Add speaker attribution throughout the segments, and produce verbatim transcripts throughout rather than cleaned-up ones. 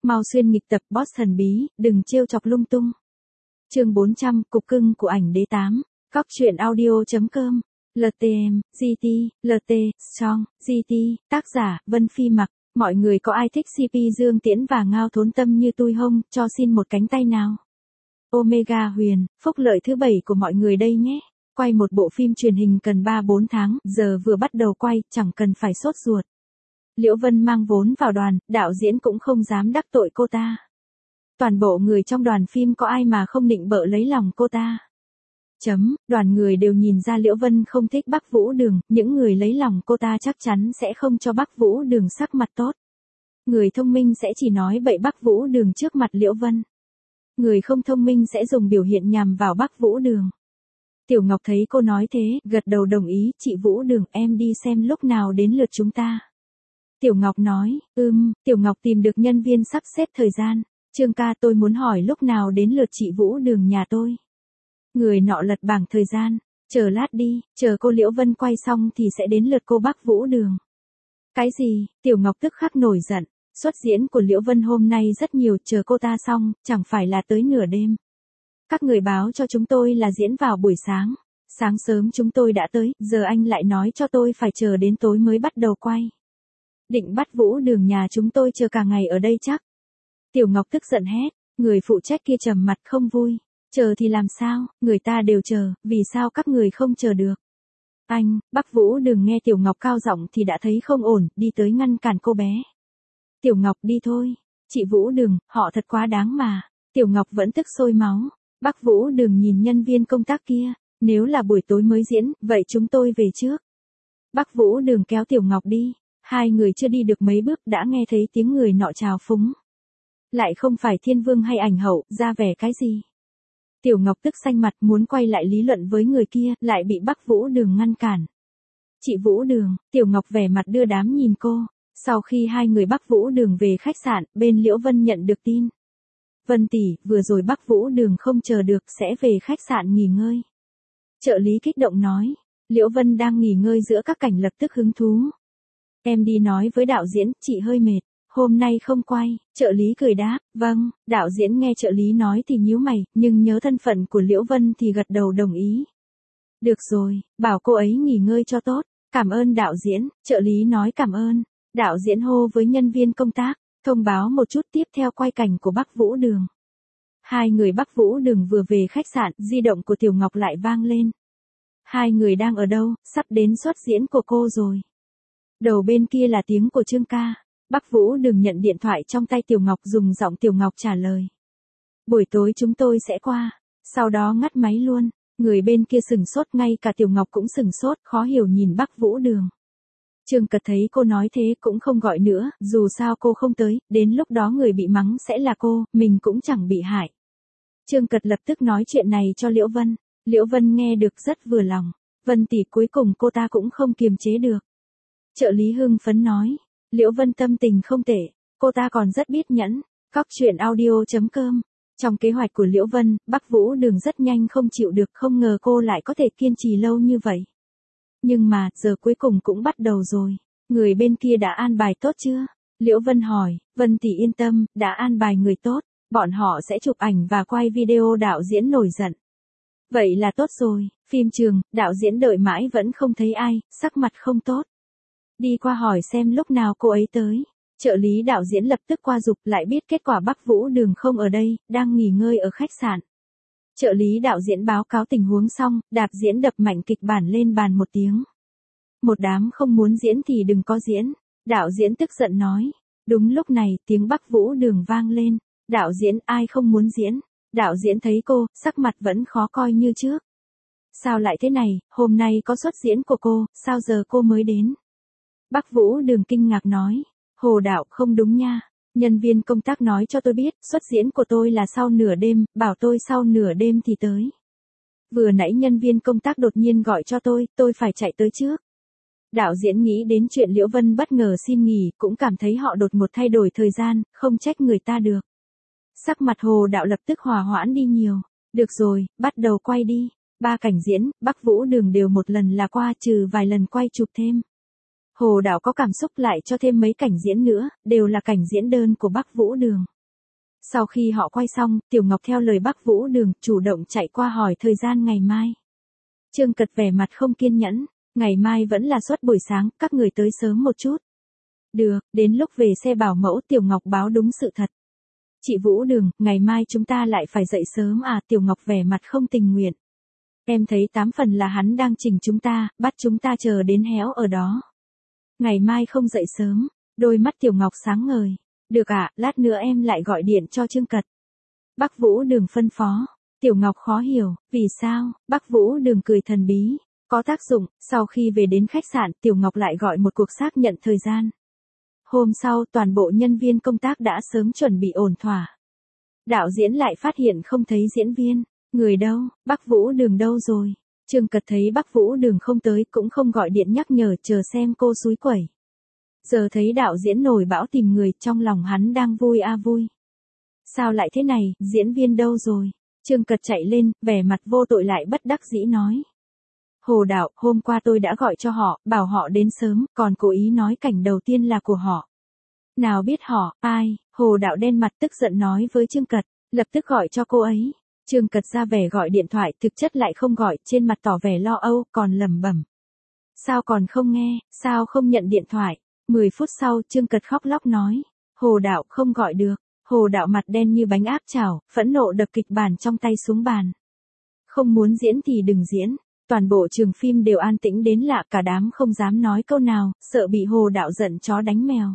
Speaker 1: Mau xuyên nghịch tập boss thần bí, đừng trêu chọc lung tung. Chương bốn trăm, cục cưng của ảnh đế tám. Cóc truyện audio chấm com. lờ tê em, giê tê, lờ tê, Strong, giê tê, tác giả, Vân Phi Mặc. Mọi người có ai thích xê pê Dương Tiễn và Ngao Thốn Tâm như tôi không, cho xin một cánh tay nào. Omega Huyền, phúc lợi thứ bảy của mọi người đây nhé. Quay một bộ phim truyền hình cần ba bốn tháng, giờ vừa bắt đầu quay, chẳng cần phải sốt ruột. Liễu Vân mang vốn vào đoàn, đạo diễn cũng không dám đắc tội cô ta. Toàn bộ người trong đoàn phim có ai mà không định bợ lấy lòng cô ta. Chấm, đoàn người đều nhìn ra Liễu Vân không thích Bắc Vũ Đường, những người lấy lòng cô ta chắc chắn sẽ không cho Bắc Vũ Đường sắc mặt tốt. Người thông minh sẽ chỉ nói bậy Bắc Vũ Đường trước mặt Liễu Vân. Người không thông minh sẽ dùng biểu hiện nhằm vào Bắc Vũ Đường. Tiểu Ngọc thấy cô nói thế, gật đầu đồng ý, chị Vũ Đường em đi xem lúc nào đến lượt chúng ta. Tiểu Ngọc nói, ừm, Tiểu Ngọc tìm được nhân viên sắp xếp thời gian. Trương ca tôi muốn hỏi lúc nào đến lượt chị Vũ Đường nhà tôi. Người nọ lật bảng thời gian, chờ lát đi, chờ cô Liễu Vân quay xong thì sẽ đến lượt cô Bắc Vũ Đường. Cái gì, Tiểu Ngọc tức khắc nổi giận, xuất diễn của Liễu Vân hôm nay rất nhiều, chờ cô ta xong, chẳng phải là tới nửa đêm. Các người báo cho chúng tôi là diễn vào buổi sáng, sáng sớm chúng tôi đã tới, giờ anh lại nói cho tôi phải chờ đến tối mới bắt đầu quay. Định bắt Vũ Đường nhà chúng tôi chờ cả ngày ở đây chắc. Tiểu Ngọc tức giận hét, người phụ trách kia trầm mặt không vui. Chờ thì làm sao, người ta đều chờ, vì sao các người không chờ được? Anh, Bắc Vũ Đường nghe Tiểu Ngọc cao giọng thì đã thấy không ổn, đi tới ngăn cản cô bé. Tiểu Ngọc đi thôi, chị Vũ Đường, họ thật quá đáng mà. Tiểu Ngọc vẫn tức sôi máu. Bắc Vũ Đường nhìn nhân viên công tác kia, nếu là buổi tối mới diễn, vậy chúng tôi về trước. Bắc Vũ Đường kéo Tiểu Ngọc đi, hai người chưa đi được mấy bước đã nghe thấy tiếng người nọ chào phúng. Lại không phải Thiên Vương hay ảnh hậu, ra vẻ cái gì? Tiểu Ngọc tức xanh mặt muốn quay lại lý luận với người kia, lại bị Bắc Vũ Đường ngăn cản. Chị Vũ Đường, Tiểu Ngọc vẻ mặt đưa đám nhìn cô. Sau khi hai người Bắc Vũ Đường về khách sạn, bên Liễu Vân nhận được tin. Vân tỷ, vừa rồi Bắc Vũ Đường không chờ được sẽ về khách sạn nghỉ ngơi. Trợ lý kích động nói, Liễu Vân đang nghỉ ngơi giữa các cảnh lập tức hứng thú. Em đi nói với đạo diễn, chị hơi mệt, hôm nay không quay, trợ lý cười đáp, vâng, đạo diễn nghe trợ lý nói thì nhíu mày, nhưng nhớ thân phận của Liễu Vân thì gật đầu đồng ý. Được rồi, bảo cô ấy nghỉ ngơi cho tốt, cảm ơn đạo diễn, trợ lý nói cảm ơn, đạo diễn hô với nhân viên công tác, thông báo một chút tiếp theo quay cảnh của Bắc Vũ Đường. Hai người Bắc Vũ Đường vừa về khách sạn, di động của Tiểu Ngọc lại vang lên. Hai người đang ở đâu, sắp đến xuất diễn của cô rồi. Đầu bên kia là tiếng của Trương ca. Bắc Vũ Đường nhận điện thoại trong tay Tiểu Ngọc dùng giọng Tiểu Ngọc trả lời. Buổi tối chúng tôi sẽ qua, sau đó ngắt máy luôn, người bên kia sừng sốt ngay cả Tiểu Ngọc cũng sừng sốt, khó hiểu nhìn Bắc Vũ Đường. Trương Cật thấy cô nói thế cũng không gọi nữa, dù sao cô không tới, đến lúc đó người bị mắng sẽ là cô, mình cũng chẳng bị hại. Trương Cật lập tức nói chuyện này cho Liễu Vân, Liễu Vân nghe được rất vừa lòng, Vân tỷ cuối cùng cô ta cũng không kiềm chế được. Trợ lý hưng phấn nói, Liễu Vân tâm tình không tệ, cô ta còn rất biết nhẫn. Cóc truyện audio chấm com. Trong kế hoạch của Liễu Vân, Bắc Vũ Đường rất nhanh không chịu được, không ngờ cô lại có thể kiên trì lâu như vậy. Nhưng mà, giờ cuối cùng cũng bắt đầu rồi. Người bên kia đã an bài tốt chưa? Liễu Vân hỏi, Vân tỷ yên tâm, đã an bài người tốt, bọn họ sẽ chụp ảnh và quay video, đạo diễn nổi giận. Vậy là tốt rồi, phim trường, đạo diễn đợi mãi vẫn không thấy ai, sắc mặt không tốt. Đi qua hỏi xem lúc nào cô ấy tới. Trợ lý đạo diễn lập tức qua giục, lại biết kết quả Bắc Vũ Đường không ở đây, đang nghỉ ngơi ở khách sạn. Trợ lý đạo diễn báo cáo tình huống xong, đạp diễn đập mạnh kịch bản lên bàn một tiếng. Một đám không muốn diễn thì đừng có diễn. Đạo diễn tức giận nói. Đúng lúc này, tiếng Bắc Vũ Đường vang lên. Đạo diễn, ai không muốn diễn? Đạo diễn thấy cô, sắc mặt vẫn khó coi như trước. Sao lại thế này, hôm nay có xuất diễn của cô, sao giờ cô mới đến? Bắc Vũ Đường kinh ngạc nói, Hồ đạo không đúng nha, nhân viên công tác nói cho tôi biết, xuất diễn của tôi là sau nửa đêm, bảo tôi sau nửa đêm thì tới. Vừa nãy nhân viên công tác đột nhiên gọi cho tôi, tôi phải chạy tới trước. Đạo diễn nghĩ đến chuyện Liễu Vân bất ngờ xin nghỉ, cũng cảm thấy họ đột một thay đổi thời gian, không trách người ta được. Sắc mặt Hồ đạo lập tức hòa hoãn đi nhiều, được rồi, bắt đầu quay đi. Ba cảnh diễn, Bắc Vũ Đường đều một lần là qua, trừ vài lần quay chụp thêm. Hồ đạo có cảm xúc lại cho thêm mấy cảnh diễn nữa, đều là cảnh diễn đơn của Bắc Vũ Đường. Sau khi họ quay xong, Tiểu Ngọc theo lời Bắc Vũ Đường, chủ động chạy qua hỏi thời gian ngày mai. Trương Cật vẻ mặt không kiên nhẫn, ngày mai vẫn là suất buổi sáng, các người tới sớm một chút. Được, đến lúc về xe bảo mẫu Tiểu Ngọc báo đúng sự thật. Chị Vũ Đường, ngày mai chúng ta lại phải dậy sớm à? Tiểu Ngọc vẻ mặt không tình nguyện. Em thấy tám phần là hắn đang chỉnh chúng ta, bắt chúng ta chờ đến héo ở đó. Ngày mai không dậy sớm, đôi mắt Tiểu Ngọc sáng ngời. Được ạ, à, lát nữa em lại gọi điện cho Trương Cật. Bắc Vũ Đường phân phó. Tiểu Ngọc khó hiểu, vì sao? Bắc Vũ Đường cười thần bí. Có tác dụng, sau khi về đến khách sạn, Tiểu Ngọc lại gọi một cuộc xác nhận thời gian. Hôm sau, toàn bộ nhân viên công tác đã sớm chuẩn bị ổn thỏa. Đạo diễn lại phát hiện không thấy diễn viên. Người đâu? Bắc Vũ Đường đâu rồi? Trương Cật thấy Bắc Vũ Đường không tới cũng không gọi điện nhắc nhở chờ xem cô xúi quẩy. Giờ thấy đạo diễn nổi bão tìm người, trong lòng hắn đang vui a à vui. Sao lại thế này, diễn viên đâu rồi? Trương Cật chạy lên, vẻ mặt vô tội lại bất đắc dĩ nói. Hồ Đạo, hôm qua tôi đã gọi cho họ, bảo họ đến sớm, còn cố ý nói cảnh đầu tiên là của họ. Nào biết họ, ai? Hồ Đạo đen mặt tức giận nói với Trương Cật, lập tức gọi cho cô ấy. Trương Cật ra vẻ gọi điện thoại, thực chất lại không gọi, trên mặt tỏ vẻ lo âu, còn lẩm bẩm. Sao còn không nghe, sao không nhận điện thoại? Mười phút sau, Trương Cật khóc lóc nói. Hồ Đạo không gọi được. Hồ Đạo mặt đen như bánh áp chảo, phẫn nộ đập kịch bản trong tay xuống bàn. Không muốn diễn thì đừng diễn. Toàn bộ trường phim đều an tĩnh đến lạ, cả đám không dám nói câu nào, sợ bị Hồ Đạo giận chó đánh mèo.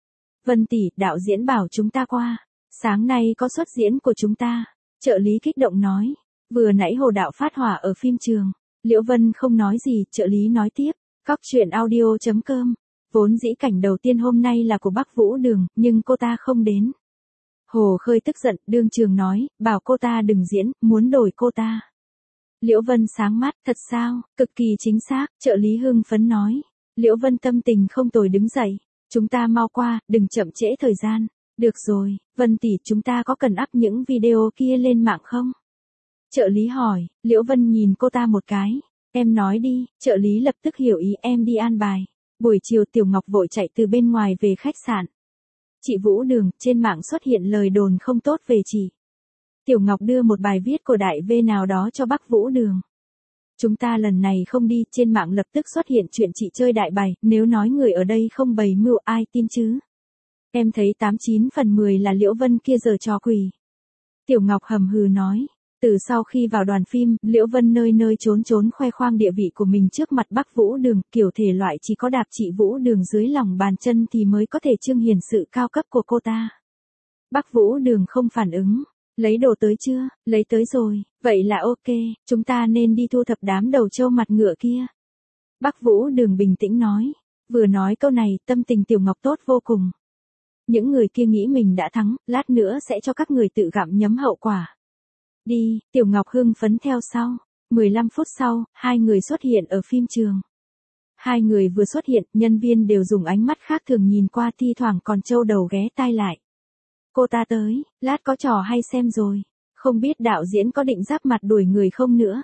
Speaker 1: Vân tỷ, đạo diễn bảo chúng ta qua. Sáng nay có suất diễn của chúng ta. Trợ lý kích động nói. Vừa nãy Hồ Đạo phát hỏa ở phim trường. Liễu Vân không nói gì, trợ lý nói tiếp. Cóc truyện audio chấm com. Vốn dĩ cảnh đầu tiên hôm nay là của Bắc Vũ Đường, nhưng cô ta không đến. Hồ Khơi tức giận, đương trường nói, bảo cô ta đừng diễn, muốn đổi cô ta. Liễu Vân sáng mắt, thật sao, cực kỳ chính xác, trợ lý hưng phấn nói. Liễu Vân tâm tình không tồi đứng dậy, chúng ta mau qua, đừng chậm trễ thời gian. Được rồi, Vân tỷ, chúng ta có cần up những video kia lên mạng không? Trợ lý hỏi, Liễu Vân nhìn cô ta một cái, em nói đi, trợ lý lập tức hiểu ý, em đi an bài. Buổi chiều Tiểu Ngọc vội chạy từ bên ngoài về khách sạn. Chị Vũ Đường, trên mạng xuất hiện lời đồn không tốt về chị. Tiểu Ngọc đưa một bài viết của đại V nào đó cho Bắc Vũ Đường. Chúng ta lần này không đi, trên mạng lập tức xuất hiện chuyện chị chơi đại bày, nếu nói người ở đây không bày mưu ai tin chứ. Em thấy tám chín phần mười là Liễu Vân kia giở trò quỷ. Tiểu Ngọc hầm hừ nói. Từ sau khi vào đoàn phim, Liễu Vân nơi nơi trốn trốn khoe khoang địa vị của mình trước mặt Bắc Vũ Đường, kiểu thể loại chỉ có đạp chị Vũ Đường dưới lòng bàn chân thì mới có thể trưng hiển sự cao cấp của cô ta. Bắc Vũ Đường không phản ứng. Lấy đồ tới chưa? Lấy tới rồi, vậy là ok, chúng ta nên đi thu thập đám đầu trâu mặt ngựa kia. Bắc Vũ Đường bình tĩnh nói. Vừa nói câu này, tâm tình Tiểu Ngọc tốt vô cùng. Những người kia nghĩ mình đã thắng, lát nữa sẽ cho các người tự gặm nhấm hậu quả. Đi, Tiểu Ngọc hưng phấn theo sau. mười lăm phút sau, hai người xuất hiện ở phim trường. Hai người vừa xuất hiện, nhân viên đều dùng ánh mắt khác thường nhìn qua, thi thoảng còn trâu đầu ghé tai lại. Cô ta tới, lát có trò hay xem rồi. Không biết đạo diễn có định giáp mặt đuổi người không nữa.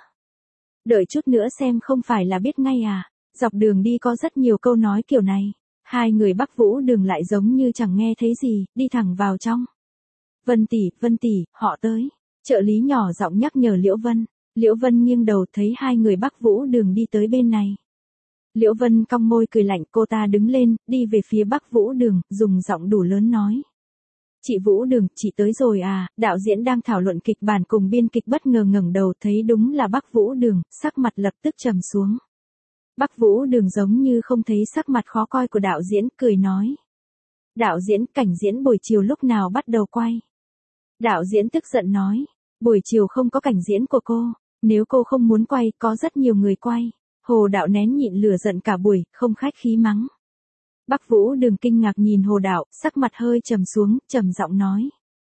Speaker 1: Đợi chút nữa xem không phải là biết ngay à. Dọc đường đi có rất nhiều câu nói kiểu này. Hai người Bắc Vũ Đường lại giống như chẳng nghe thấy gì, đi thẳng vào trong. Vân tỷ, Vân tỷ, họ tới. Trợ lý nhỏ giọng nhắc nhở Liễu Vân. Liễu Vân nghiêng đầu thấy hai người Bắc Vũ Đường đi tới bên này. Liễu Vân cong môi cười lạnh, cô ta đứng lên, đi về phía Bắc Vũ Đường, dùng giọng đủ lớn nói. Chị Vũ Đường, chị tới rồi à? Đạo diễn đang thảo luận kịch bản cùng biên kịch bất ngờ ngẩng đầu thấy đúng là Bắc Vũ Đường, sắc mặt lập tức trầm xuống. Bắc Vũ Đường giống như không thấy sắc mặt khó coi của đạo diễn, cười nói. Đạo diễn, cảnh diễn buổi chiều lúc nào bắt đầu quay? Đạo diễn tức giận nói. Buổi chiều không có cảnh diễn của cô, nếu cô không muốn quay, có rất nhiều người quay. Hồ Đạo nén nhịn lửa giận cả buổi, không khách khí mắng. Bắc Vũ Đường kinh ngạc nhìn Hồ Đạo, sắc mặt hơi trầm xuống, trầm giọng nói.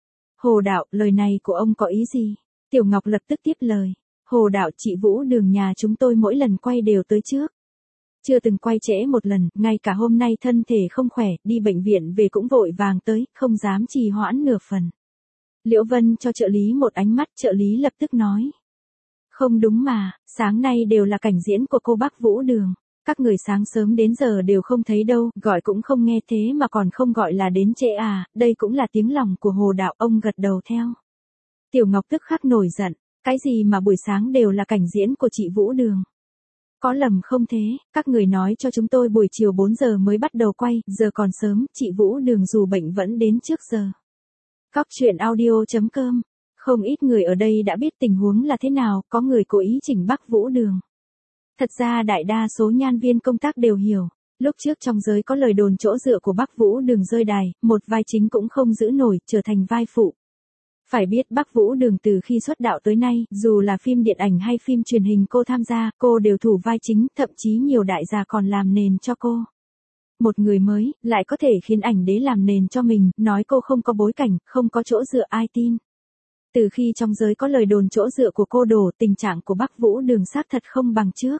Speaker 1: Hồ Đạo, lời này của ông có ý gì? Tiểu Ngọc lập tức tiếp lời. Hồ Đạo, chị Vũ Đường nhà chúng tôi mỗi lần quay đều tới trước. Chưa từng quay trễ một lần, ngay cả hôm nay thân thể không khỏe, đi bệnh viện về cũng vội vàng tới, không dám trì hoãn nửa phần. Liễu Vân cho trợ lý một ánh mắt, trợ lý lập tức nói. Không đúng mà, sáng nay đều là cảnh diễn của cô Bắc Vũ Đường. Các người sáng sớm đến giờ đều không thấy đâu, gọi cũng không nghe thế mà còn không gọi là đến trễ à, đây cũng là tiếng lòng của Hồ Đạo, ông gật đầu theo. Tiểu Ngọc tức khắc nổi giận, cái gì mà buổi sáng đều là cảnh diễn của chị Vũ Đường. Có lầm không thế, các người nói cho chúng tôi buổi chiều bốn giờ mới bắt đầu quay, giờ còn sớm, chị Vũ Đường dù bệnh vẫn đến trước giờ. Cóc truyện audio chấm com. Không ít người ở đây đã biết tình huống là thế nào, có người cố ý chỉnh Bắc Vũ Đường. Thật ra đại đa số nhân viên công tác đều hiểu, lúc trước trong giới có lời đồn chỗ dựa của Bắc Vũ Đường rơi đài, một vai chính cũng không giữ nổi, trở thành vai phụ. Phải biết Bắc Vũ Đường từ khi xuất đạo tới nay, dù là phim điện ảnh hay phim truyền hình cô tham gia, cô đều thủ vai chính, thậm chí nhiều đại gia còn làm nền cho cô. Một người mới, lại có thể khiến ảnh đế làm nền cho mình, nói cô không có bối cảnh, không có chỗ dựa ai tin. Từ khi trong giới có lời đồn chỗ dựa của cô đổ, tình trạng của Bắc Vũ Đường xác thật không bằng trước.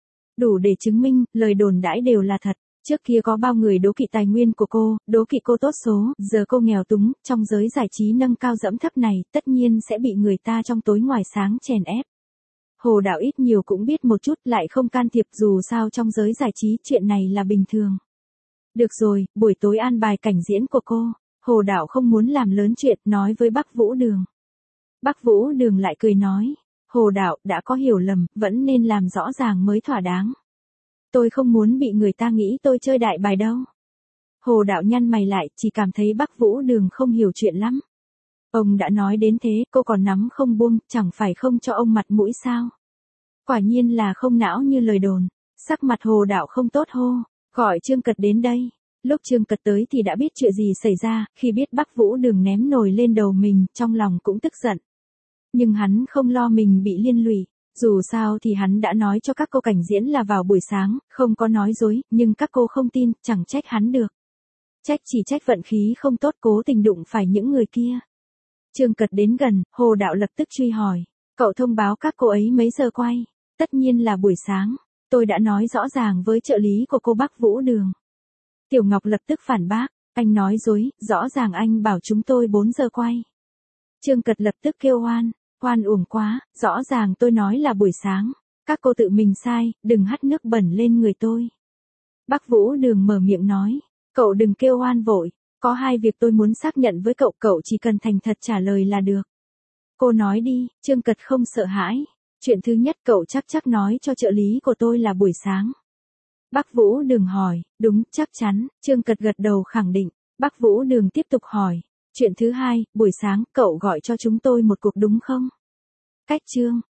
Speaker 1: Đủ để chứng minh, lời đồn đãi đều là thật. Trước kia có bao người đố kỵ tài nguyên của cô, đố kỵ cô tốt số, giờ cô nghèo túng, trong giới giải trí nâng cao dẫm thấp này, tất nhiên sẽ bị người ta trong tối ngoài sáng chèn ép. Hồ Đạo ít nhiều cũng biết một chút, lại không can thiệp, dù sao trong giới giải trí chuyện này là bình thường. Được rồi, buổi tối an bài cảnh diễn của cô. Hồ Đạo không muốn làm lớn chuyện, nói với Bắc Vũ Đường. Bắc Vũ Đường lại cười nói, Hồ Đạo đã có hiểu lầm, vẫn nên làm rõ ràng mới thỏa đáng. Tôi không muốn bị người ta nghĩ tôi chơi đại bài đâu. Hồ Đạo nhăn mày lại, chỉ cảm thấy Bắc Vũ Đường không hiểu chuyện lắm. Ông đã nói đến thế, cô còn nắm không buông, chẳng phải không cho ông mặt mũi sao? Quả nhiên là không não như lời đồn. Sắc mặt Hồ Đạo không tốt hô, gọi Trương Cật đến đây. Lúc Trương Cật tới thì đã biết chuyện gì xảy ra, khi biết Bắc Vũ Đường ném nồi lên đầu mình, trong lòng cũng tức giận. Nhưng hắn không lo mình bị liên lụy. Dù sao thì hắn đã nói cho các cô cảnh diễn là vào buổi sáng, không có nói dối, nhưng các cô không tin, chẳng trách hắn được. Trách chỉ trách vận khí không tốt, cố tình đụng phải những người kia. Trương Cật đến gần, Hồ Đạo lập tức truy hỏi. Cậu thông báo các cô ấy mấy giờ quay? Tất nhiên là buổi sáng. Tôi đã nói rõ ràng với trợ lý của cô Bắc Vũ Đường. Tiểu Ngọc lập tức phản bác. Anh nói dối, rõ ràng anh bảo chúng tôi bốn giờ quay. Trương Cật lập tức kêu oan. Oan uổng quá, rõ ràng tôi nói là buổi sáng. Các cô tự mình sai, đừng hắt nước bẩn lên người tôi. Bắc Vũ Đường mở miệng nói. Cậu đừng kêu oan vội. Có hai việc tôi muốn xác nhận với cậu, cậu chỉ cần thành thật trả lời là được. Cô nói đi, Trương Cật không sợ hãi. Chuyện thứ nhất, cậu chắc chắc nói cho trợ lý của tôi là buổi sáng. Bắc Vũ Đường hỏi, đúng, chắc chắn. Trương Cật gật đầu khẳng định. Bắc Vũ Đường tiếp tục hỏi. Chuyện thứ hai, buổi sáng, cậu gọi cho chúng tôi một cuộc đúng không? Cách Trương,